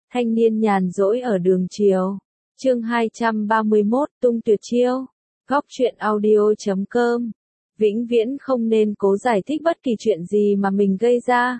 Thanh niên nhàn rỗi ở đường chiều. Chương 231, tung tuyệt chiêu. Góc truyện audio.com. Vĩnh viễn không nên cố giải thích bất kỳ chuyện gì mà mình gây ra.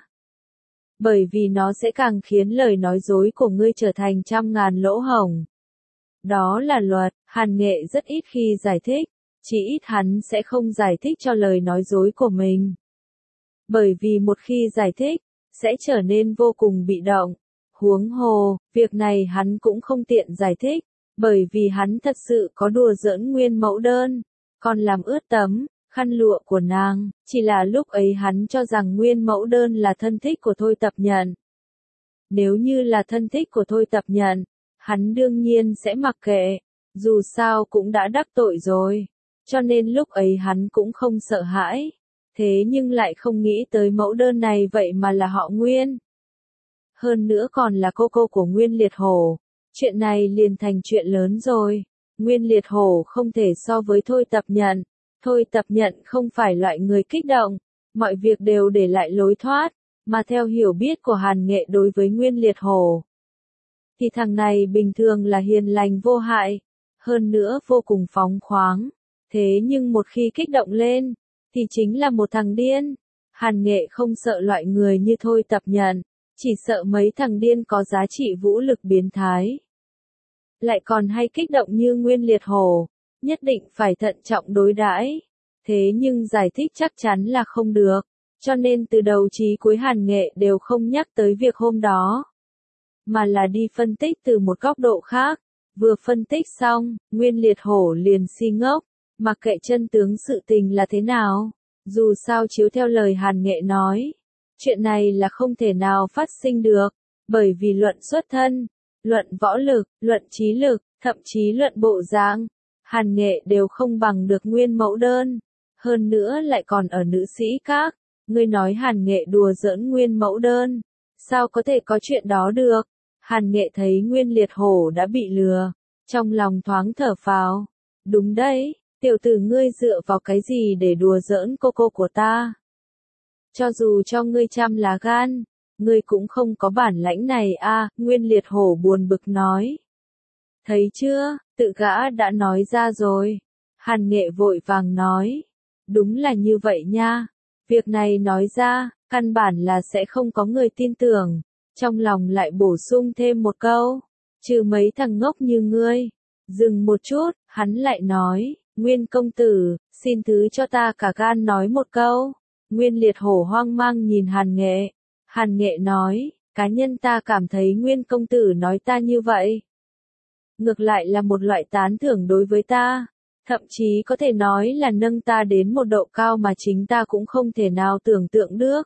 Bởi vì nó sẽ càng khiến lời nói dối của ngươi trở thành trăm ngàn lỗ hổng. Đó là luật, Hàn Nghệ rất ít khi giải thích, chỉ ít hắn sẽ không giải thích cho lời nói dối của mình. Bởi vì một khi giải thích, sẽ trở nên vô cùng bị động. Huống hồ, việc này hắn cũng không tiện giải thích, bởi vì hắn thật sự có đùa giỡn nguyên mẫu đơn, còn làm ướt tấm khăn lụa của nàng, chỉ là lúc ấy hắn cho rằng nguyên mẫu đơn là thân thích của Thôi Tập Nhận. Nếu như là thân thích của Thôi Tập Nhận, hắn đương nhiên sẽ mặc kệ, dù sao cũng đã đắc tội rồi, cho nên lúc ấy hắn cũng không sợ hãi, thế nhưng lại không nghĩ tới mẫu đơn này vậy mà là họ Nguyên. Hơn nữa còn là cô của Nguyên Liệt Hổ, chuyện này liền thành chuyện lớn rồi. Nguyên Liệt Hổ không thể so với Thôi Tập Nhận. Thôi Tập Nhận không phải loại người kích động, mọi việc đều để lại lối thoát, mà theo hiểu biết của Hàn Nghệ đối với Nguyên Liệt Hổ, thì thằng này bình thường là hiền lành vô hại, hơn nữa vô cùng phóng khoáng, thế nhưng một khi kích động lên, thì chính là một thằng điên. Hàn Nghệ không sợ loại người như Thôi Tập Nhận, chỉ sợ mấy thằng điên có giá trị vũ lực biến thái. Lại còn hay kích động như Nguyên Liệt Hổ, nhất định phải thận trọng đối đãi. Thế nhưng giải thích chắc chắn là không được, cho nên từ đầu chí cuối Hàn Nghệ đều không nhắc tới việc hôm đó, mà là đi phân tích từ một góc độ khác. Vừa phân tích xong, Nguyên Liệt Hổ liền si ngốc, mặc kệ chân tướng sự tình là thế nào. Dù sao chiếu theo lời Hàn Nghệ nói, chuyện này là không thể nào phát sinh được, bởi vì luận xuất thân, luận võ lực, luận trí lực, thậm chí luận bộ dáng, Hàn Nghệ đều không bằng được Nguyên mẫu đơn. Hơn nữa lại còn ở nữ sĩ các, ngươi nói Hàn Nghệ đùa giỡn Nguyên mẫu đơn, sao có thể có chuyện đó được. Hàn Nghệ thấy Nguyên Liệt Hổ đã bị lừa, trong lòng thoáng thở phào. Đúng đấy, tiểu tử ngươi dựa vào cái gì để đùa giỡn cô của ta? Cho dù cho ngươi trăm lá gan, ngươi cũng không có bản lãnh này a. Nguyên Liệt Hổ buồn bực nói. Thấy chưa, tự gã đã nói ra rồi. Hàn Nghệ vội vàng nói. Đúng là như vậy nha. Việc này nói ra, căn bản là sẽ không có người tin tưởng. Trong lòng lại bổ sung thêm một câu. Trừ mấy thằng ngốc như ngươi. Dừng một chút, hắn lại nói. Nguyên công tử, xin thứ cho ta cả gan nói một câu. Nguyên Liệt Hổ hoang mang nhìn Hàn Nghệ. Hàn Nghệ nói, cá nhân ta cảm thấy Nguyên công tử nói ta như vậy, ngược lại là một loại tán thưởng đối với ta, thậm chí có thể nói là nâng ta đến một độ cao mà chính ta cũng không thể nào tưởng tượng được.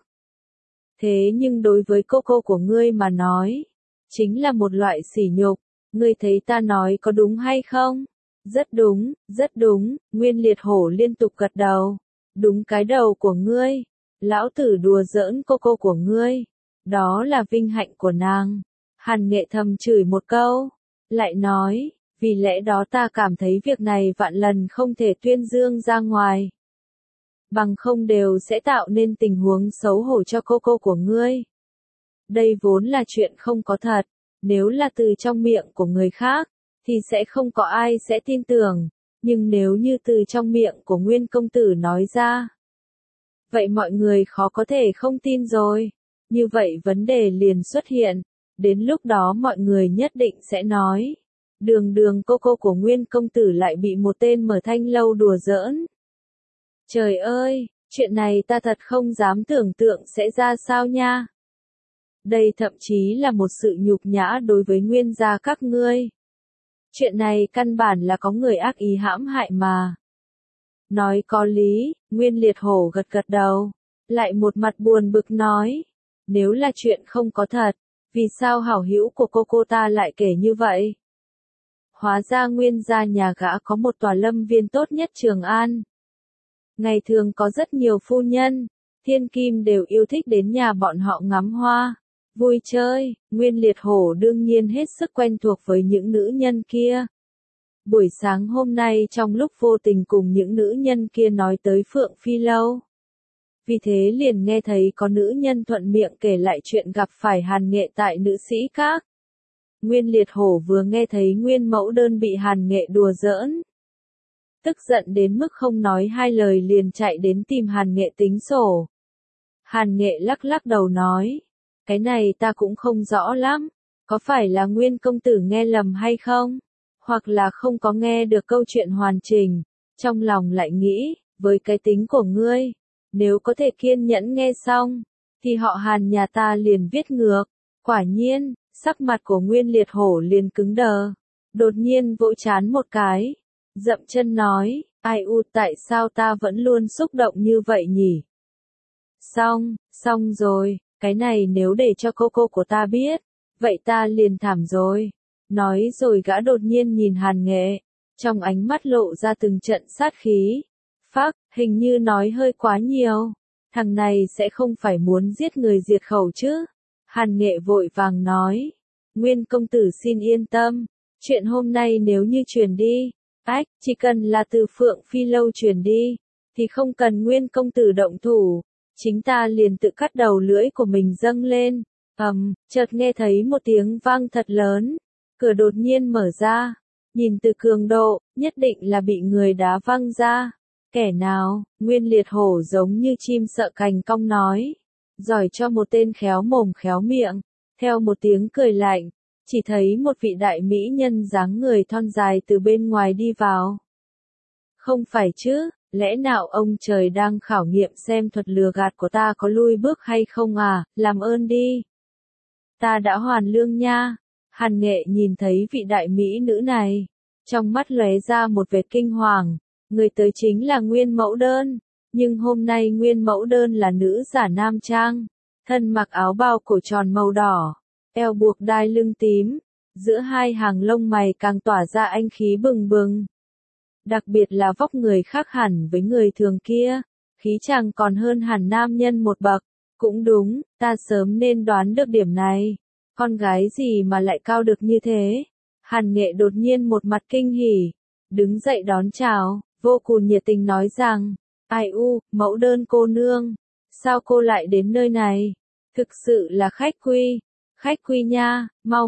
Thế nhưng đối với cô của ngươi mà nói, chính là một loại sỉ nhục, ngươi thấy ta nói có đúng hay không? Rất đúng, rất đúng, Nguyên Liệt Hổ liên tục gật đầu. Đúng cái đầu của ngươi, lão tử đùa giỡn cô của ngươi, đó là vinh hạnh của nàng. Hàn Nghệ thầm chửi một câu, lại nói, vì lẽ đó ta cảm thấy việc này vạn lần không thể tuyên dương ra ngoài. Bằng không đều sẽ tạo nên tình huống xấu hổ cho cô của ngươi. Đây vốn là chuyện không có thật, nếu là từ trong miệng của người khác, thì sẽ không có ai sẽ tin tưởng, nhưng nếu như từ trong miệng của Nguyên công tử nói ra, vậy mọi người khó có thể không tin rồi. Như vậy vấn đề liền xuất hiện, đến lúc đó mọi người nhất định sẽ nói, đường cô của Nguyên công tử lại bị một tên mở thanh lâu đùa giỡn. Trời ơi, chuyện này ta thật không dám tưởng tượng sẽ ra sao nha. Đây thậm chí là một sự nhục nhã đối với Nguyên gia các ngươi. Chuyện này căn bản là có người ác ý hãm hại mà. Nói có lý, Nguyên Liệt Hổ gật gật đầu, lại một mặt buồn bực nói, nếu là chuyện không có thật, vì sao hảo hữu của cô ta lại kể như vậy? Hóa ra Nguyên gia nhà gã có một tòa lâm viên tốt nhất Trường An. Ngày thường có rất nhiều phu nhân, thiên kim đều yêu thích đến nhà bọn họ ngắm hoa, vui chơi. Nguyên Liệt Hổ đương nhiên hết sức quen thuộc với những nữ nhân kia. Buổi sáng hôm nay trong lúc vô tình cùng những nữ nhân kia nói tới Phượng Phi Lâu, vì thế liền nghe thấy có nữ nhân thuận miệng kể lại chuyện gặp phải Hàn Nghệ tại nữ sĩ các. Nguyên Liệt Hổ vừa nghe thấy Nguyên Mẫu Đơn bị Hàn Nghệ đùa giỡn, tức giận đến mức không nói hai lời liền chạy đến tìm Hàn Nghệ tính sổ. Hàn Nghệ lắc lắc đầu nói, cái này ta cũng không rõ lắm, có phải là Nguyên công tử nghe lầm hay không? Hoặc là không có nghe được câu chuyện hoàn chỉnh, trong lòng lại nghĩ, với cái tính của ngươi, nếu có thể kiên nhẫn nghe xong, thì họ Hàn nhà ta liền viết ngược. Quả nhiên, sắc mặt của Nguyên Liệt Hổ liền cứng đờ, đột nhiên vỗ trán một cái, dậm chân nói, ai u tại sao ta vẫn luôn xúc động như vậy nhỉ? Xong rồi, cái này nếu để cho cô của ta biết, vậy ta liền thảm rồi. Nói rồi gã đột nhiên nhìn Hàn Nghệ, trong ánh mắt lộ ra từng trận sát khí. Phác, hình như nói hơi quá nhiều, thằng này sẽ không phải muốn giết người diệt khẩu chứ? Hàn Nghệ vội vàng nói, Nguyên công tử xin yên tâm, chuyện hôm nay nếu như truyền đi, chỉ cần là từ Phượng Phi Lâu truyền đi, thì không cần Nguyên công tử động thủ, chính ta liền tự cắt đầu lưỡi của mình dâng lên. Chợt nghe thấy một tiếng vang thật lớn, cửa đột nhiên mở ra, nhìn từ cường độ, nhất định là bị người đá văng ra. Kẻ nào? Nguyên Liệt Hổ giống như chim sợ cành cong nói, giỏi cho một tên khéo mồm khéo miệng. Theo một tiếng cười lạnh, chỉ thấy một vị đại mỹ nhân dáng người thon dài từ bên ngoài đi vào. Không phải chứ, lẽ nào ông trời đang khảo nghiệm xem thuật lừa gạt của ta có lui bước hay không à, làm ơn đi. Ta đã hoàn lương nha. Hàn Nghệ nhìn thấy vị đại mỹ nữ này, trong mắt lóe ra một vệt kinh hoàng, người tới chính là Nguyên Mẫu Đơn, nhưng hôm nay Nguyên Mẫu Đơn là nữ giả nam trang, thân mặc áo bao cổ tròn màu đỏ, eo buộc đai lưng tím, giữa hai hàng lông mày càng tỏa ra anh khí bừng bừng. Đặc biệt là vóc người khác hẳn với người thường kia, khí chàng còn hơn hẳn nam nhân một bậc. Cũng đúng, ta sớm nên đoán được điểm này. Con gái gì mà lại cao được như thế? Hàn Nghệ đột nhiên một mặt kinh hỉ, đứng dậy đón chào, vô cùng nhiệt tình nói rằng, ai u, Mẫu Đơn cô nương, sao cô lại đến nơi này? Thực sự là khách quy nha, mau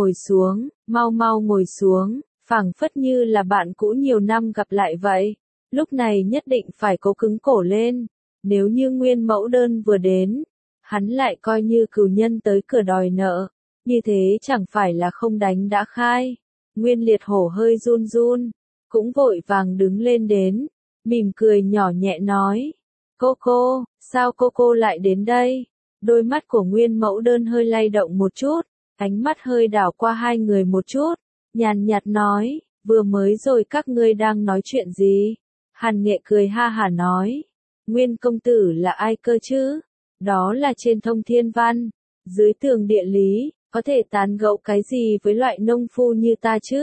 mau ngồi xuống, phảng phất như là bạn cũ nhiều năm gặp lại vậy. Lúc này nhất định phải cố cứng cổ lên, nếu như Nguyên Mẫu Đơn vừa đến, hắn lại coi như cừu nhân tới cửa đòi nợ, như thế chẳng phải là không đánh đã khai. Nguyên Liệt Hổ hơi run run, cũng vội vàng đứng lên đến, mỉm cười nhỏ nhẹ nói, cô, sao cô lại đến đây? Đôi mắt của Nguyên Mẫu Đơn hơi lay động một chút, ánh mắt hơi đảo qua hai người một chút, nhàn nhạt nói, vừa mới rồi các ngươi đang nói chuyện gì? Hàn Nghệ cười ha hả nói, Nguyên công tử là ai cơ chứ? Đó là trên thông thiên văn, dưới tường địa lý, có thể tán gẫu cái gì với loại nông phu như ta chứ?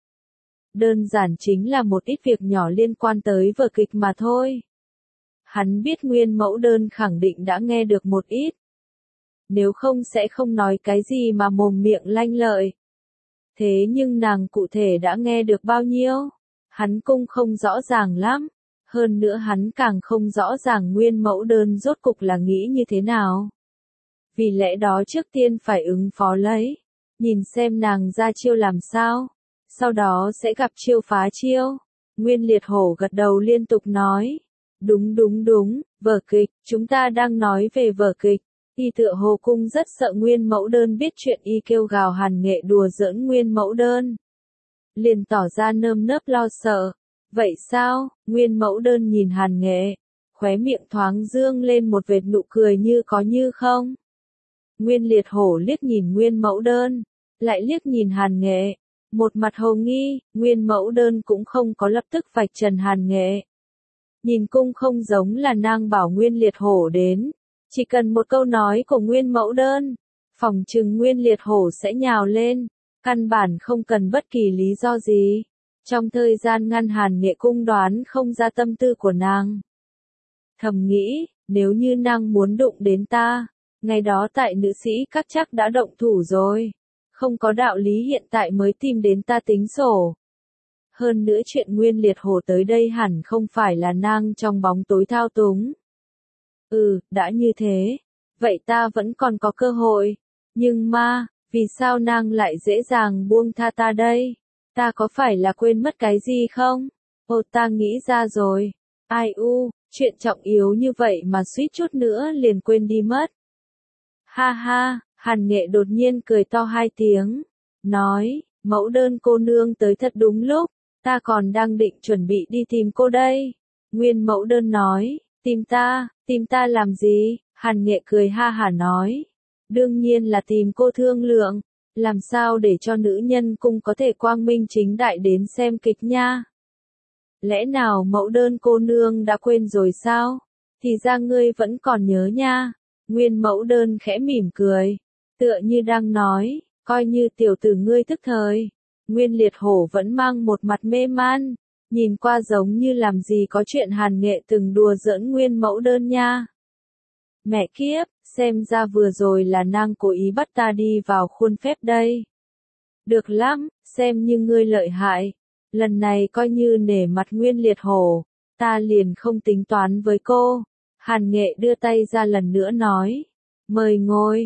Đơn giản chính là một ít việc nhỏ liên quan tới vở kịch mà thôi. Hắn biết Nguyên Mẫu Đơn khẳng định đã nghe được một ít. Nếu không sẽ không nói cái gì mà mồm miệng lanh lợi. Thế nhưng nàng cụ thể đã nghe được bao nhiêu? Hắn cũng không rõ ràng lắm. Hơn nữa hắn càng không rõ ràng Nguyên Mẫu Đơn rốt cục là nghĩ như thế nào. Vì lẽ đó trước tiên phải ứng phó lấy. Nhìn xem nàng ra chiêu làm sao. Sau đó sẽ gặp chiêu phá chiêu. Nguyên Liệt Hổ gật đầu liên tục nói. Đúng, vở kịch, chúng ta đang nói về vở kịch. Y tựa hồ cung rất sợ Nguyên Mẫu Đơn biết chuyện, y kêu gào Hàn Nghệ đùa giỡn Nguyên Mẫu Đơn. Liền tỏ ra nơm nớp lo sợ. Vậy sao? Nguyên Mẫu Đơn nhìn Hàn Nghệ, khóe miệng thoáng dương lên một vệt nụ cười như có như không. Nguyên Liệt Hổ liếc nhìn Nguyên Mẫu Đơn, lại liếc nhìn Hàn Nghệ, một mặt hồ nghi. Nguyên Mẫu Đơn cũng không có lập tức vạch trần Hàn Nghệ. Nhìn cung không giống là nàng bảo Nguyên Liệt Hổ đến, chỉ cần một câu nói của Nguyên Mẫu Đơn, phỏng chừng Nguyên Liệt Hổ sẽ nhào lên, căn bản không cần bất kỳ lý do gì. Trong thời gian ngăn Hàn Nghệ cung đoán không ra tâm tư của nàng. Thầm nghĩ, nếu như nàng muốn đụng đến ta, ngày đó tại nữ sĩ các chắc đã động thủ rồi. Không có đạo lý hiện tại mới tìm đến ta tính sổ. Hơn nữa chuyện Nguyên Liệt Hổ tới đây hẳn không phải là nàng trong bóng tối thao túng. Đã như thế, vậy ta vẫn còn có cơ hội. Nhưng mà, Vì sao nàng lại dễ dàng buông tha ta đây? Ta có phải là quên mất cái gì không? Ồ, ta nghĩ ra rồi. Ai u, chuyện trọng yếu như vậy mà suýt chút nữa liền quên đi mất. Ha ha, Hàn Nghệ đột nhiên cười to 2 tiếng. Nói, mẫu đơn cô nương tới thật đúng lúc. Ta còn đang định chuẩn bị đi tìm cô đây. Nguyên mẫu đơn nói, tìm ta làm gì? Hàn Nghệ cười ha hả nói. Đương nhiên là tìm cô thương lượng. Làm sao để cho nữ nhân cung có thể quang minh chính đại đến xem kịch nha? Lẽ nào mẫu đơn cô nương đã quên rồi sao? Thì ra ngươi vẫn còn nhớ nha. Nguyên mẫu đơn khẽ mỉm cười. Tựa như đang nói, coi như tiểu tử ngươi thức thời. Nguyên liệt hổ vẫn mang một mặt mê man. Nhìn qua giống như làm gì có chuyện Hàn Nghệ từng đùa giỡn nguyên mẫu đơn nha. Mẹ kiếp, xem ra vừa rồi là nàng cố ý bắt ta đi vào khuôn phép đây. Được lắm, xem như ngươi lợi hại. Lần này coi như nể mặt Nguyên liệt hổ, ta liền không tính toán với cô. Hàn Nghệ đưa tay ra lần nữa nói. Mời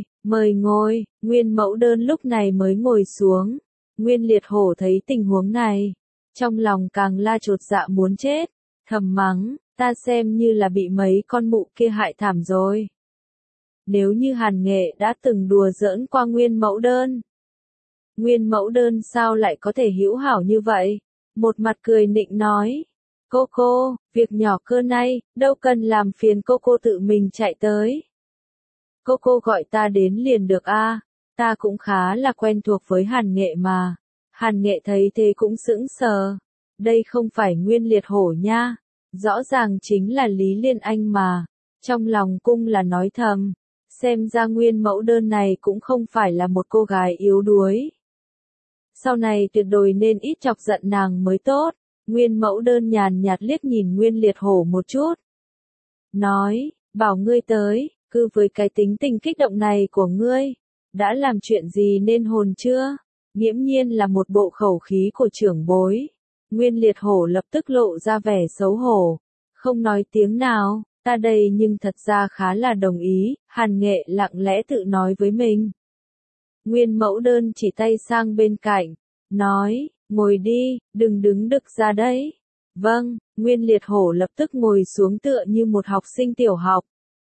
ngồi, Nguyên mẫu đơn lúc này mới ngồi xuống. Nguyên liệt hổ thấy tình huống này. Trong lòng càng la chột dạ muốn chết. Thầm mắng, ta xem như là bị mấy con mụ kia hại thảm rồi. Nếu như Hàn Nghệ đã từng đùa giỡn qua Nguyên mẫu đơn. Nguyên mẫu đơn sao lại có thể hữu hảo như vậy? Một mặt cười nịnh nói. Cô, việc nhỏ cơ này, đâu cần làm phiền cô tự mình chạy tới. Cô gọi ta đến liền được a, ta cũng khá là quen thuộc với Hàn Nghệ mà. Hàn Nghệ thấy thế cũng sững sờ. Đây không phải Nguyên liệt hổ nha. Rõ ràng chính là Lý Liên Anh mà. Trong lòng cung là nói thầm. Xem ra Nguyên mẫu đơn này cũng không phải là một cô gái yếu đuối. Sau này tuyệt đối nên ít chọc giận nàng mới tốt. Nguyên mẫu đơn nhàn nhạt liếc nhìn Nguyên liệt hổ một chút. Nói, bảo ngươi tới, cứ với cái tính tình kích động này của ngươi. Đã làm chuyện gì nên hồn chưa? Nghiễm nhiên là một bộ khẩu khí của trưởng bối. Nguyên liệt hổ lập tức lộ ra vẻ xấu hổ. Không nói tiếng nào, ta đây nhưng thật ra khá là đồng ý. Hàn Nghệ lặng lẽ tự nói với mình. Nguyên mẫu đơn chỉ tay sang bên cạnh. Nói, ngồi đi, đừng đứng đực ra đấy. Vâng, Nguyên liệt hổ lập tức ngồi xuống tựa như một học sinh tiểu học.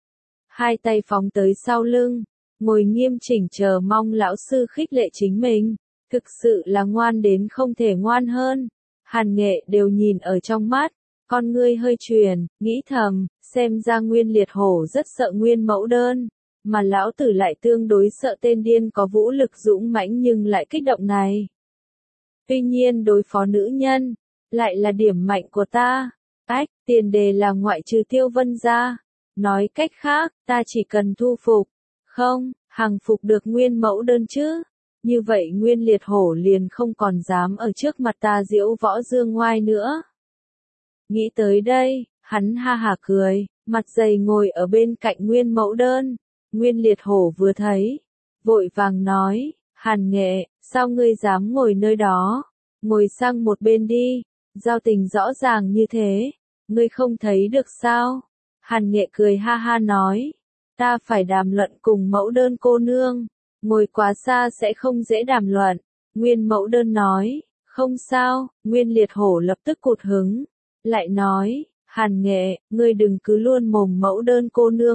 Hai tay phóng tới sau lưng, ngồi nghiêm chỉnh chờ mong lão sư khích lệ chính mình. Thực sự là ngoan đến không thể ngoan hơn. Hàn Nghệ đều nhìn ở trong mắt, con ngươi hơi chuyển, nghĩ thầm, xem ra Nguyên liệt hổ rất sợ Nguyên mẫu đơn, mà lão tử lại tương đối sợ tên điên có vũ lực dũng mãnh nhưng lại kích động này. Tuy nhiên đối phó nữ nhân, lại là điểm mạnh của ta. Tiền đề là ngoại trừ Tiêu Vân ra. Nói cách khác, ta chỉ cần thu phục, không, hàng phục được Nguyên mẫu đơn chứ. Như vậy Nguyên liệt hổ liền không còn dám ở trước mặt ta diễu võ dương ngoai nữa. Nghĩ tới đây, hắn ha hả cười, mặt dày ngồi ở bên cạnh Nguyên mẫu đơn. Nguyên liệt hổ vừa thấy, vội vàng nói, Hàn Nghệ, sao ngươi dám ngồi nơi đó? Ngồi sang một bên đi, giao tình rõ ràng như thế, ngươi không thấy được sao? Hàn Nghệ cười ha ha nói, ta phải đàm luận cùng mẫu đơn cô nương. Ngồi quá xa sẽ không dễ đàm luận. Nguyên mẫu đơn nói, không sao. Nguyên liệt hổ lập tức cụt hứng. Lại nói, Hàn Nghệ, ngươi đừng cứ luôn mồm mẫu đơn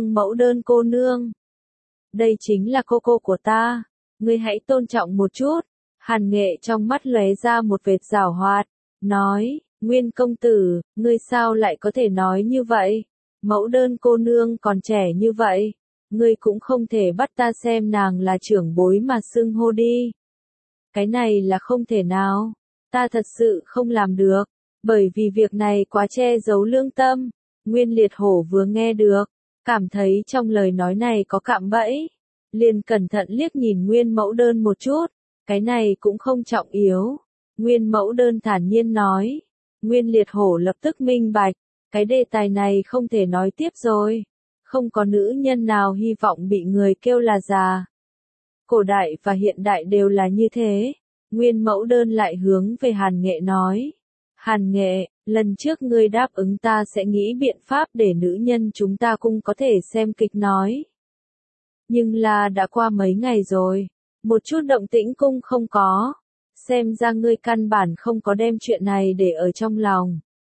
cô nương. Đây chính là cô của ta. Ngươi hãy tôn trọng một chút. Hàn Nghệ trong mắt lóe ra một vệt giảo hoạt. Nói, Nguyên công tử, ngươi sao lại có thể nói như vậy? Mẫu đơn cô nương còn trẻ như vậy. Ngươi cũng không thể bắt ta xem nàng là trưởng bối mà xưng hô đi. Cái này là không thể nào. Ta thật sự không làm được. Bởi vì việc này quá che giấu lương tâm. Nguyên liệt hổ vừa nghe được. Cảm thấy trong lời nói này có cạm bẫy. Liền cẩn thận liếc nhìn Nguyên mẫu đơn một chút. Cái này cũng không trọng yếu. Nguyên mẫu đơn thản nhiên nói. Nguyên liệt hổ lập tức minh bạch. Cái đề tài này không thể nói tiếp rồi. Không có nữ nhân nào hy vọng bị người kêu là già. Cổ đại và hiện đại đều là như thế. Nguyên mẫu đơn lại hướng về Hàn Nghệ nói. Hàn Nghệ, lần trước ngươi đáp ứng ta sẽ nghĩ biện pháp để nữ nhân chúng ta cũng có thể xem kịch nói. Nhưng là đã qua mấy ngày rồi. Một chút động tĩnh cũng không có. Xem ra ngươi căn bản không có đem chuyện này để ở trong lòng.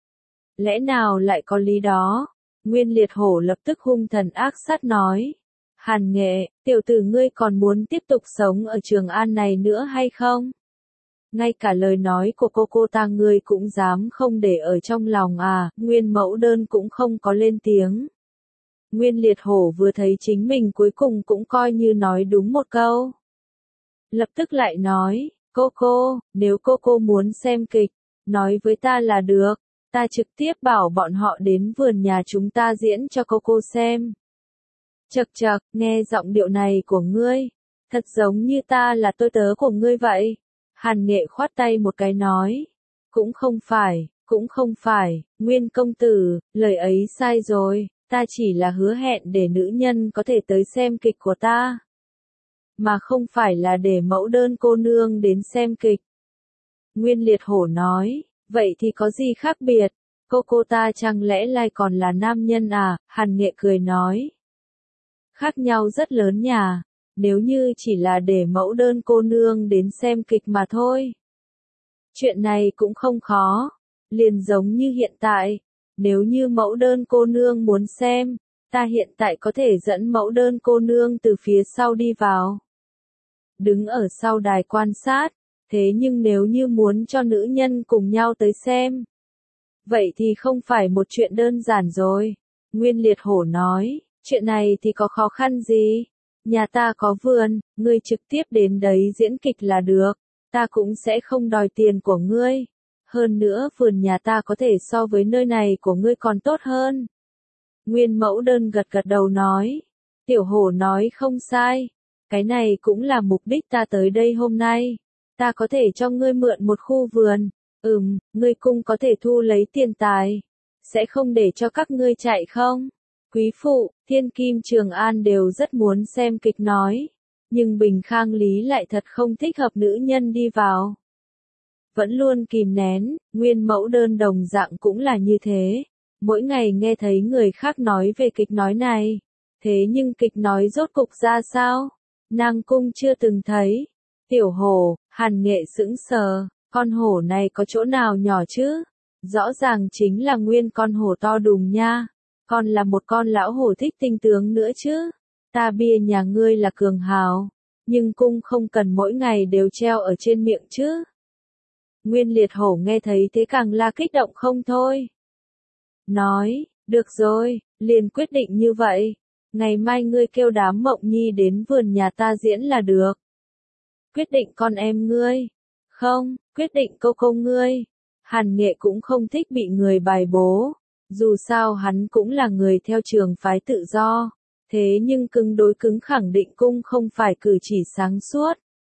Lẽ nào lại có lý đó? Nguyên Liệt Hổ lập tức hung thần ác sát nói. Hàn Nghệ, tiểu tử ngươi còn muốn tiếp tục sống ở Trường An này nữa hay không? Ngay cả lời nói của cô ta ngươi cũng dám không để ở trong lòng à? Nguyên Mẫu Đơn cũng không có lên tiếng. Nguyên Liệt Hổ vừa thấy chính mình cuối cùng cũng coi như nói đúng một câu. Lập tức lại nói, nếu cô muốn xem kịch, nói với ta là được, ta trực tiếp bảo bọn họ đến vườn nhà chúng ta diễn cho cô xem. Chậc chậc, nghe giọng điệu này của ngươi, thật giống như ta là tôi tớ của ngươi vậy. Hàn Nghệ khoát tay một cái nói, cũng không phải, Nguyên công tử, lời ấy sai rồi, ta chỉ là hứa hẹn để nữ nhân có thể tới xem kịch của ta. Mà không phải là để Mẫu Đơn cô nương đến xem kịch. Nguyên Liệt Hổ nói, vậy thì có gì khác biệt? Cô ta chẳng lẽ lại còn là nam nhân à? Hàn Nghệ cười nói. Khác nhau rất lớn nhà, nếu như chỉ là để Mẫu Đơn cô nương đến xem kịch mà thôi. Chuyện này cũng không khó, liền giống như hiện tại, nếu như Mẫu Đơn cô nương muốn xem, ta hiện tại có thể dẫn Mẫu Đơn cô nương từ phía sau đi vào. Đứng ở sau đài quan sát, thế nhưng nếu như muốn cho nữ nhân cùng nhau tới xem, vậy thì không phải một chuyện đơn giản rồi. Nguyên Liệt Hổ nói, chuyện này thì có khó khăn gì? Nhà ta có vườn, ngươi trực tiếp đến đấy diễn kịch là được, ta cũng sẽ không đòi tiền của ngươi. Hơn nữa vườn nhà ta có thể so với nơi này của ngươi còn tốt hơn. Nguyên Mẫu Đơn gật gật đầu nói, Tiểu Hổ nói không sai, cái này cũng là mục đích ta tới đây hôm nay. Ta có thể cho ngươi mượn một khu vườn, ngươi cũng có thể thu lấy tiền tài, sẽ không để cho các ngươi chạy không? Quý phụ, Thiên Kim Trường An đều rất muốn xem kịch nói, nhưng Bình Khang Lý lại thật không thích hợp nữ nhân đi vào. Vẫn luôn kìm nén, Nguyên Mẫu Đơn đồng dạng cũng là như thế, mỗi ngày nghe thấy người khác nói về kịch nói này, thế nhưng kịch nói rốt cục ra sao? Nàng cung chưa từng thấy. Tiểu Hổ, Hàn Nghệ sững sờ, con hổ này có chỗ nào nhỏ chứ? Rõ ràng chính là nguyên con hổ to đùng nha. Còn là một con lão hổ thích tinh tướng nữa chứ. Ta bia nhà ngươi là cường hào, nhưng cung không cần mỗi ngày đều treo ở trên miệng chứ. Nguyên Liệt Hổ nghe thấy thế càng là kích động không thôi. Nói, được rồi, liền quyết định như vậy. Ngày mai ngươi kêu đám Mộng Nhi đến vườn nhà ta diễn là được. Quyết định con em ngươi. Không, quyết định cô ngươi. Hàn Nghệ cũng không thích bị người bài bố. Dù sao hắn cũng là người theo trường phái tự do. Thế nhưng cứng đối cứng khẳng định cung không phải cử chỉ sáng suốt.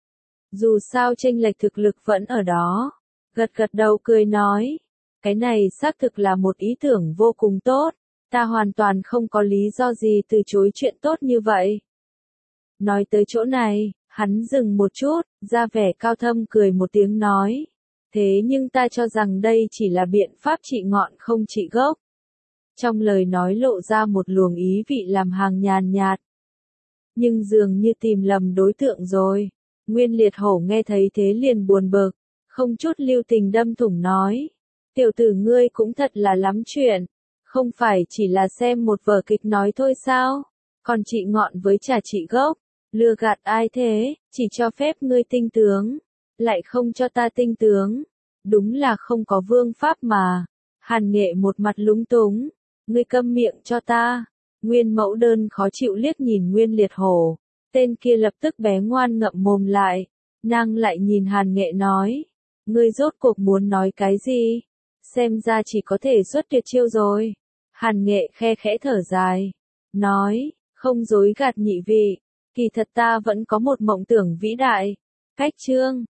Dù sao chênh lệch thực lực vẫn ở đó. Gật gật đầu cười nói. Cái này xác thực là một ý tưởng vô cùng tốt. Ta hoàn toàn không có lý do gì từ chối chuyện tốt như vậy. Nói tới chỗ này, hắn dừng một chút, ra vẻ cao thâm cười một tiếng nói. Thế nhưng ta cho rằng đây chỉ là biện pháp trị ngọn không trị gốc. Trong lời nói lộ ra một luồng ý vị làm hàng nhàn nhạt. Nhưng dường như tìm lầm đối tượng rồi. Nguyên Liệt Hổ nghe thấy thế liền buồn bực, không chút lưu tình đâm thủng nói. Tiểu tử ngươi cũng thật là lắm chuyện. Không phải chỉ là xem một vở kịch nói thôi sao? Còn trị ngọn với trả trị gốc. Lừa gạt ai thế? Chỉ cho phép ngươi tinh tướng. Lại không cho ta tinh tướng. Đúng là không có vương pháp mà. Hàn Nghệ một mặt lúng túng. Ngươi câm miệng cho ta. Nguyên Mẫu Đơn khó chịu liếc nhìn Nguyên Liệt Hổ. Tên kia lập tức bé ngoan ngậm mồm lại. Nàng lại nhìn Hàn Nghệ nói. Ngươi rốt cuộc muốn nói cái gì? Xem ra chỉ có thể xuất tuyệt chiêu rồi. Hàn Nghệ khe khẽ thở dài. Nói, không dối gạt nhị vị. Kỳ thật ta vẫn có một mộng tưởng vĩ đại. Cách chương